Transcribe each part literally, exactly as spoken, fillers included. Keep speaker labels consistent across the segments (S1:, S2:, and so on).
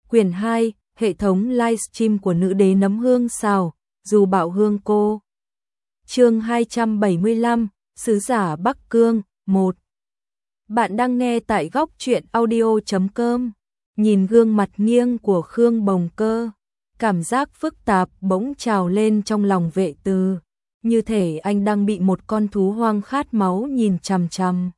S1: Quyển hai, hệ thống livestream của nữ đế nấm hương xào, dù bạo hương cô. Chương hai trăm bảy mươi lăm, Sứ giả Bắc Cương, một. Bạn đang nghe tại góc truyện audio chấm com. Nhìn gương mặt nghiêng của Khương Bồng Cơ, cảm giác phức tạp bỗng trào lên trong lòng Vệ Từ, như thể anh đang bị một con thú hoang khát máu nhìn chằm chằm.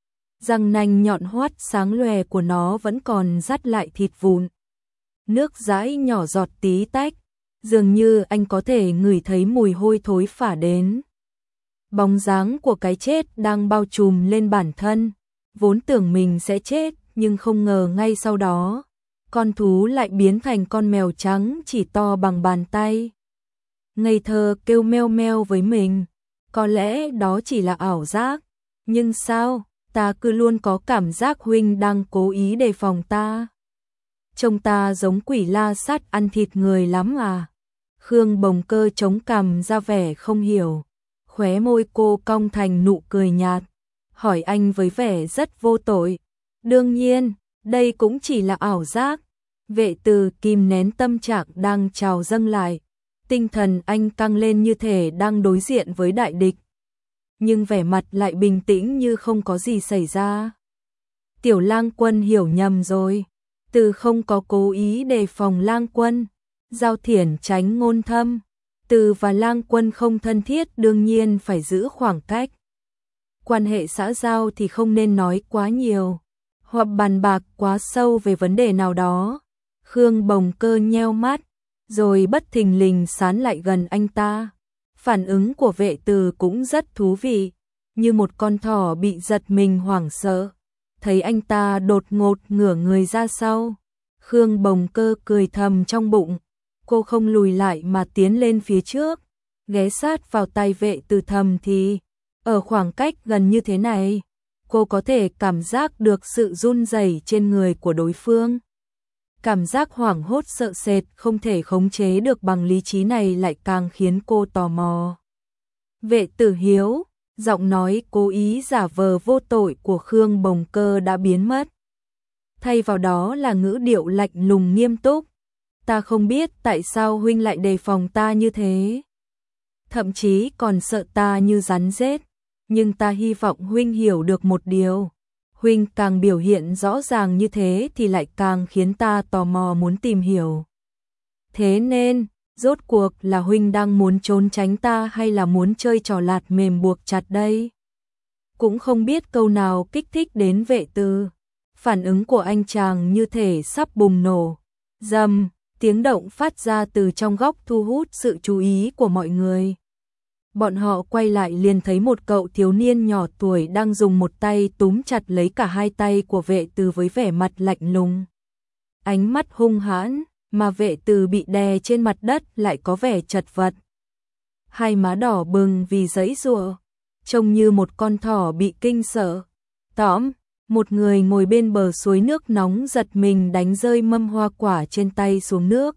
S1: Răng nanh nhọn hoắt sáng lòe của nó vẫn còn dắt lại thịt vụn. Nước dãi nhỏ giọt tí tách, dường như anh có thể ngửi thấy mùi hôi thối phả đến. Bóng dáng của cái chết đang bao trùm lên bản thân, vốn tưởng mình sẽ chết, nhưng không ngờ ngay sau đó, con thú lại biến thành con mèo trắng chỉ to bằng bàn tay. Ngây thơ kêu meo meo với mình, có lẽ đó chỉ là ảo giác, nhưng sao, ta cứ luôn có cảm giác huynh đang cố ý đề phòng ta. Trông ta giống quỷ la sát ăn thịt người lắm à? Khương Bồng Cơ chống cằm ra vẻ không hiểu, khóe môi cô cong thành nụ cười nhạt, hỏi anh với vẻ rất vô tội. Đương nhiên, đây cũng chỉ là ảo giác. Vệ Từ kìm nén tâm trạng đang trào dâng lại, tinh thần anh căng lên như thể đang đối diện với đại địch, nhưng vẻ mặt lại bình tĩnh như không có gì xảy ra. Tiểu Lang Quân hiểu nhầm rồi, Từ không có cố ý đề phòng Lang Quân. Giao Thiển tránh ngôn thâm, Từ và Lang Quân không thân thiết, đương nhiên phải giữ khoảng cách. Quan hệ xã giao thì không nên nói quá nhiều, hoặc bàn bạc quá sâu về vấn đề nào đó. Khương Bồng Cơ nheo mắt, rồi bất thình lình sán lại gần anh ta. Phản ứng của Vệ Từ cũng rất thú vị, như một con thỏ bị giật mình hoảng sợ, thấy anh ta đột ngột ngửa người ra sau. Khương Bồng Cơ cười thầm trong bụng, cô không lùi lại mà tiến lên phía trước, ghé sát vào tay Vệ Từ thầm thì, ở khoảng cách gần như thế này, cô có thể cảm giác được sự run rẩy trên người của đối phương. Cảm giác hoảng hốt sợ sệt không thể khống chế được bằng lý trí này lại càng khiến cô tò mò. Vệ Tử Hiếu, giọng nói cố ý giả vờ vô tội của Khương Bồng Cơ đã biến mất. Thay vào đó là ngữ điệu lạnh lùng nghiêm túc. Ta không biết tại sao huynh lại đề phòng ta như thế, thậm chí còn sợ ta như rắn rết, nhưng ta hy vọng huynh hiểu được một điều. Huynh càng biểu hiện rõ ràng như thế thì lại càng khiến ta tò mò muốn tìm hiểu. Thế nên, rốt cuộc là huynh đang muốn trốn tránh ta hay là muốn chơi trò lạt mềm buộc chặt đây? Cũng không biết câu nào kích thích đến Vệ Từ. Phản ứng của anh chàng như thể sắp bùng nổ. Rầm, tiếng động phát ra từ trong góc thu hút sự chú ý của mọi người. Bọn họ quay lại liền thấy một cậu thiếu niên nhỏ tuổi đang dùng một tay túm chặt lấy cả hai tay của Vệ Từ với vẻ mặt lạnh lùng. Ánh mắt hung hãn, mà Vệ Từ bị đè trên mặt đất lại có vẻ chật vật. Hai má đỏ bừng vì giãy giụa, trông như một con thỏ bị kinh sợ. Tóm, một người ngồi bên bờ suối nước nóng giật mình đánh rơi mâm hoa quả trên tay xuống nước.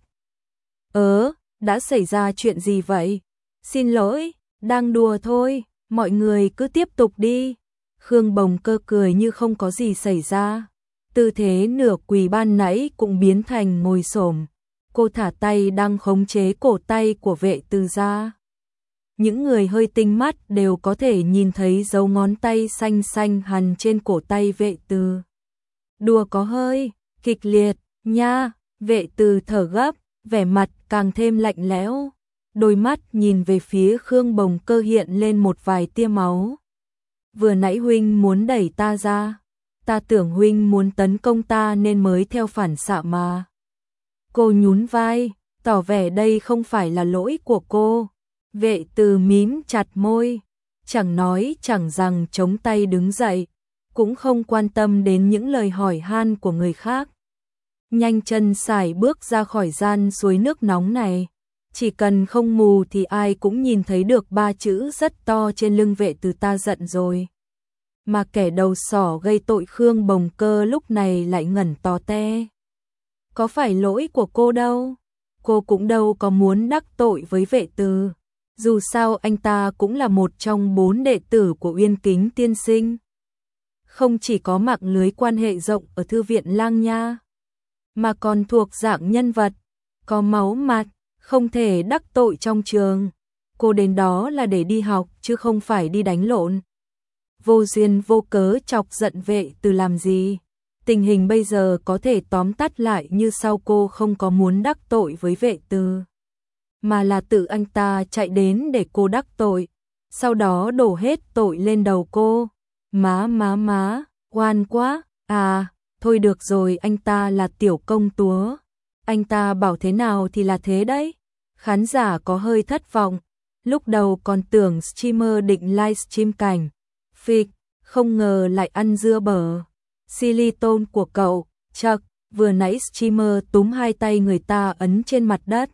S1: Ớ, đã xảy ra chuyện gì vậy? Xin lỗi, đang đùa thôi, mọi người cứ tiếp tục đi. Khương Bồng Cơ cười như không có gì xảy ra. Tư thế nửa quỳ ban nãy cũng biến thành ngồi xổm. Cô thả tay đang khống chế cổ tay của Vệ Từ ra. Những người hơi tinh mắt đều có thể nhìn thấy dấu ngón tay xanh xanh hằn trên cổ tay Vệ Từ. Đùa có hơi kịch liệt nha. Vệ Từ thở gấp, vẻ mặt càng thêm lạnh lẽo. Đôi mắt nhìn về phía Khương Bồng Cơ hiện lên một vài tia máu. Vừa nãy huynh muốn đẩy ta ra, ta tưởng huynh muốn tấn công ta nên mới theo phản xạ mà. Cô nhún vai, tỏ vẻ đây không phải là lỗi của cô. Vệ Từ mím chặt môi, chẳng nói chẳng rằng chống tay đứng dậy, cũng không quan tâm đến những lời hỏi han của người khác. Nhanh chân sải bước ra khỏi gian suối nước nóng này. Chỉ cần không mù thì ai cũng nhìn thấy được ba chữ rất to trên lưng Vệ Từ ta giận rồi. Mà kẻ đầu sỏ gây tội Khương Bồng Cơ lúc này lại ngẩn to te. Có phải lỗi của cô đâu, cô cũng đâu có muốn đắc tội với Vệ Từ. Dù sao anh ta cũng là một trong bốn đệ tử của Uyên Kính tiên sinh. Không chỉ có mạng lưới quan hệ rộng ở thư viện Lang Nha, mà còn thuộc dạng nhân vật, có máu mặt, không thể đắc tội trong trường. Cô đến đó là để đi học chứ không phải đi đánh lộn. Vô duyên vô cớ chọc giận Vệ Từ làm gì? Tình hình bây giờ có thể tóm tắt lại như sau: cô không có muốn đắc tội với Vệ Từ, mà là tự anh ta chạy đến để cô đắc tội, sau đó đổ hết tội lên đầu cô. Má má má, oan quá. À, thôi được rồi, anh ta là tiểu công chúa, anh ta bảo thế nào thì là thế đấy. Khán giả có hơi thất vọng, lúc đầu còn tưởng streamer định livestream cảnh phịch, không ngờ lại ăn dưa bở silicone của cậu. Chậc, vừa nãy streamer túm hai tay người ta ấn trên mặt đất.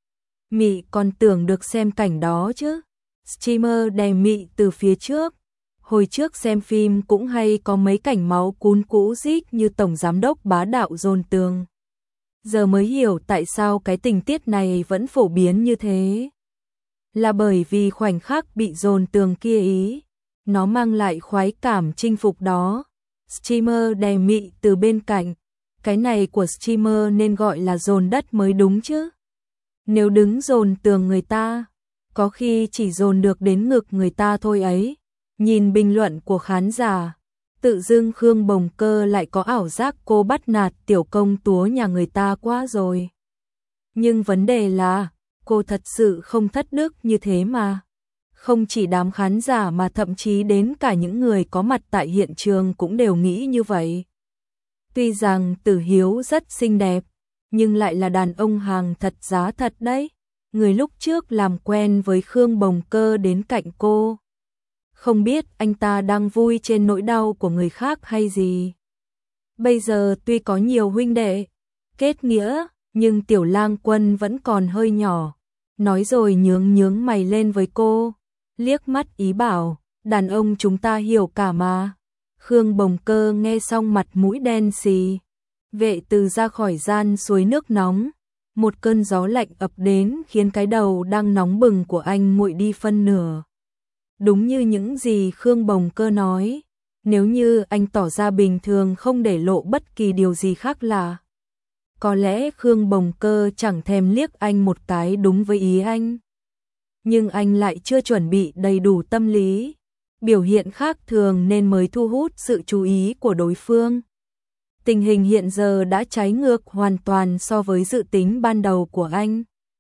S1: Mị còn tưởng được xem cảnh đó chứ. Streamer đè Mị từ phía trước. Hồi trước xem phim cũng hay có mấy cảnh máu cún cũ rích như tổng giám đốc bá đạo dồn tường. Giờ mới hiểu tại sao cái tình tiết này vẫn phổ biến như thế. Là bởi vì khoảnh khắc bị dồn tường kia ý, nó mang lại khoái cảm chinh phục đó. Streamer đè Mị từ bên cạnh. Cái này của streamer nên gọi là dồn đất mới đúng chứ. Nếu đứng dồn tường người ta, có khi chỉ dồn được đến ngực người ta thôi ấy. Nhìn bình luận của khán giả, tự dưng Khương Bồng Cơ lại có ảo giác cô bắt nạt tiểu công chúa nhà người ta quá rồi. Nhưng vấn đề là, cô thật sự không thất đức như thế mà. Không chỉ đám khán giả mà thậm chí đến cả những người có mặt tại hiện trường cũng đều nghĩ như vậy. Tuy rằng Tử Hiếu rất xinh đẹp, nhưng lại là đàn ông hàng thật giá thật đấy. Người lúc trước làm quen với Khương Bồng Cơ đến cạnh cô. Không biết anh ta đang vui trên nỗi đau của người khác hay gì. Bây giờ tuy có nhiều huynh đệ kết nghĩa, nhưng Tiểu Lang Quân vẫn còn hơi nhỏ. Nói rồi nhướng nhướng mày lên với cô, liếc mắt ý bảo, đàn ông chúng ta hiểu cả mà. Khương Bồng Cơ nghe xong mặt mũi đen xì. Vệ Từ ra khỏi gian suối nước nóng, một cơn gió lạnh ập đến khiến cái đầu đang nóng bừng của anh nguội đi phân nửa. Đúng như những gì Khương Bồng Cơ nói, nếu như anh tỏ ra bình thường không để lộ bất kỳ điều gì khác lạ, có lẽ Khương Bồng Cơ chẳng thèm liếc anh một cái đúng với ý anh. Nhưng anh lại chưa chuẩn bị đầy đủ tâm lý, biểu hiện khác thường nên mới thu hút sự chú ý của đối phương. Tình hình hiện giờ đã trái ngược hoàn toàn so với dự tính ban đầu của anh.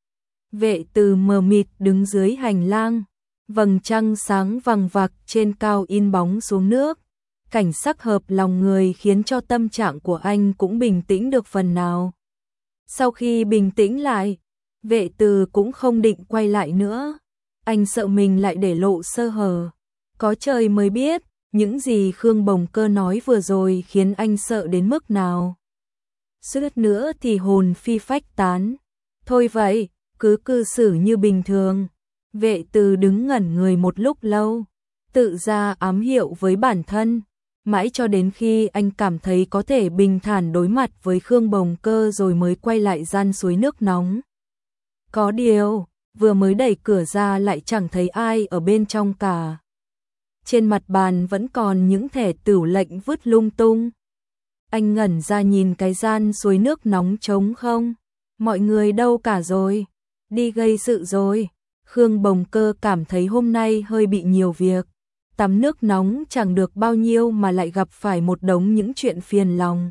S1: Vệ Từ mờ mịt đứng dưới hành lang, vầng trăng sáng vằng vặc trên cao in bóng xuống nước. Cảnh sắc hợp lòng người khiến cho tâm trạng của anh cũng bình tĩnh được phần nào. Sau khi bình tĩnh lại, Vệ Từ cũng không định quay lại nữa. Anh sợ mình lại để lộ sơ hở. Có trời mới biết, những gì Khương Bồng Cơ nói vừa rồi khiến anh sợ đến mức nào. Suýt nữa thì hồn phi phách tán. Thôi vậy, cứ cư xử như bình thường. Vệ Từ đứng ngẩn người một lúc lâu, tự ra ám hiệu với bản thân, mãi cho đến khi anh cảm thấy có thể bình thản đối mặt với Khương Bồng Cơ rồi mới quay lại gian suối nước nóng. Có điều, vừa mới đẩy cửa ra lại chẳng thấy ai ở bên trong cả. Trên mặt bàn vẫn còn những thẻ tửu lệnh vứt lung tung. Anh ngẩn ra nhìn cái gian suối nước nóng trống không. Mọi người đâu cả rồi? Đi gây sự rồi. Khương Bồng Cơ cảm thấy hôm nay hơi bị nhiều việc. Tắm nước nóng chẳng được bao nhiêu mà lại gặp phải một đống những chuyện phiền lòng.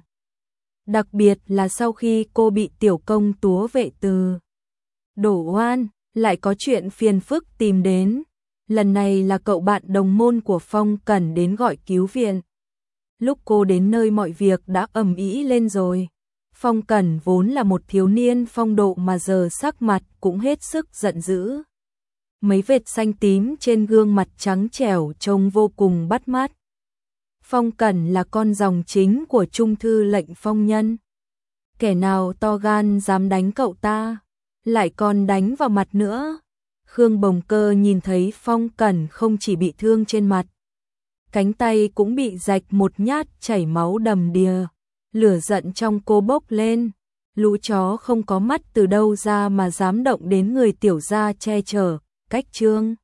S1: Đặc biệt là sau khi cô bị tiểu công chúa Vệ Từ đổ oan, lại có chuyện phiền phức tìm đến. Lần này là cậu bạn đồng môn của Phong Cẩn đến gọi cứu viện. Lúc cô đến nơi mọi việc đã ầm ĩ lên rồi. Phong Cẩn vốn là một thiếu niên phong độ mà giờ sắc mặt cũng hết sức giận dữ. Mấy vệt xanh tím trên gương mặt trắng trẻo trông vô cùng bắt mắt. Phong Cẩn là con dòng chính của trung thư lệnh Phong Nhân. Kẻ nào to gan dám đánh cậu ta, lại còn đánh vào mặt nữa. Khương Bồng Cơ nhìn thấy Phong Cẩn không chỉ bị thương trên mặt, cánh tay cũng bị rạch một nhát chảy máu đầm đìa. Lửa giận trong cô bốc lên. Lũ chó không có mắt từ đâu ra mà dám động đến người tiểu gia che chở, cách trương.